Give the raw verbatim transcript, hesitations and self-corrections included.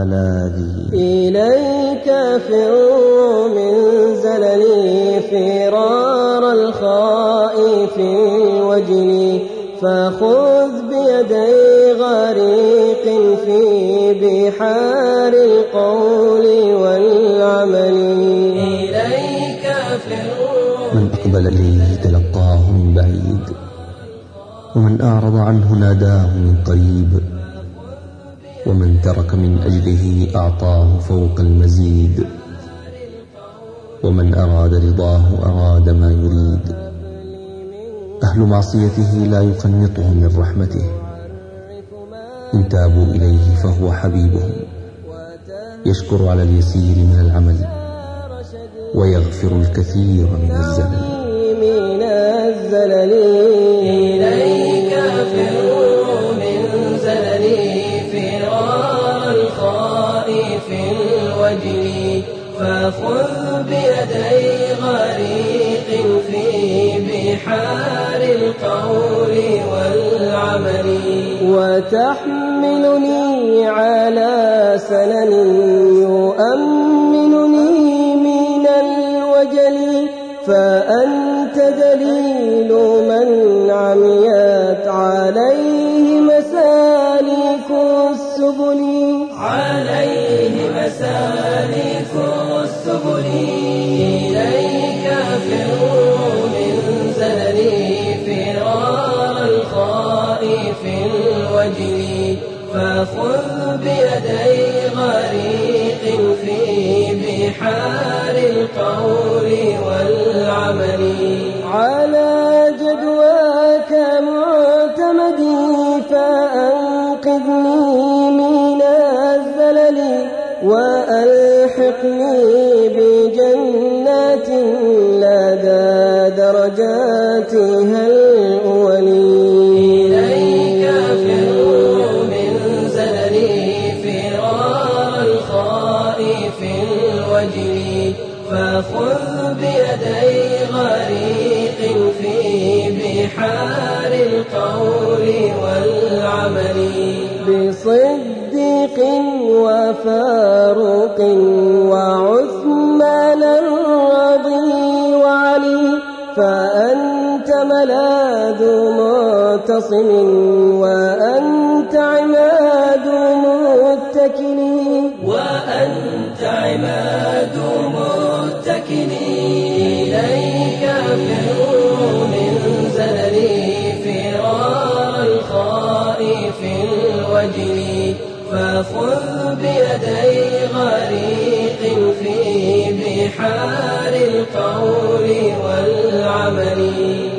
ملاذي. إليك فر من زللي فرار الخائف وجلي، فخذ بيدي غريق في بحار القول والعمل. إليك فر. من أقبل إليه تلقاه من بعيد، ومن أعرض عنه ناداه من قريب، ومن ترك من أجله أعطاه فوق المزيد، ومن أراد رضاه أراد ما يريد. أهل معصيته لا يقنطهم من رحمته، إن تابوا إليه فهو حبيبهم، يشكر على اليسير من العمل ويغفر الكثير من الزلل. من الزلل إليك فر من زللي فرار الخائف الوجل، فخذ بيدي غريق في بحار القول والعمل، وتحملني على سنن يؤمنني من الوجل، فأنت دليل من عميت عليه مسالك السبل. عليه مسالك السبل. إليك فر من زللي فرار الخائف الوجل، فخذ بيدي غريق في بحار القول والعمل، على جدواك معتمدي فأنقذني من الزلل، وألحقني بجنات لدى درجاتها الأولي. إليك فر من زللي فرار الخائف الوجل، فخذ بيدي غريق في بحار القول والعمل، بصديق وفاروق وعثمان الرضي وعلي، فأنت ملاذ معتصم وأنت عماد متكل، وأنت عماد متكل. إليك فر من زللي فرار الخائف الوجل، فخذ بيدي غريق في بحار القول والعمل.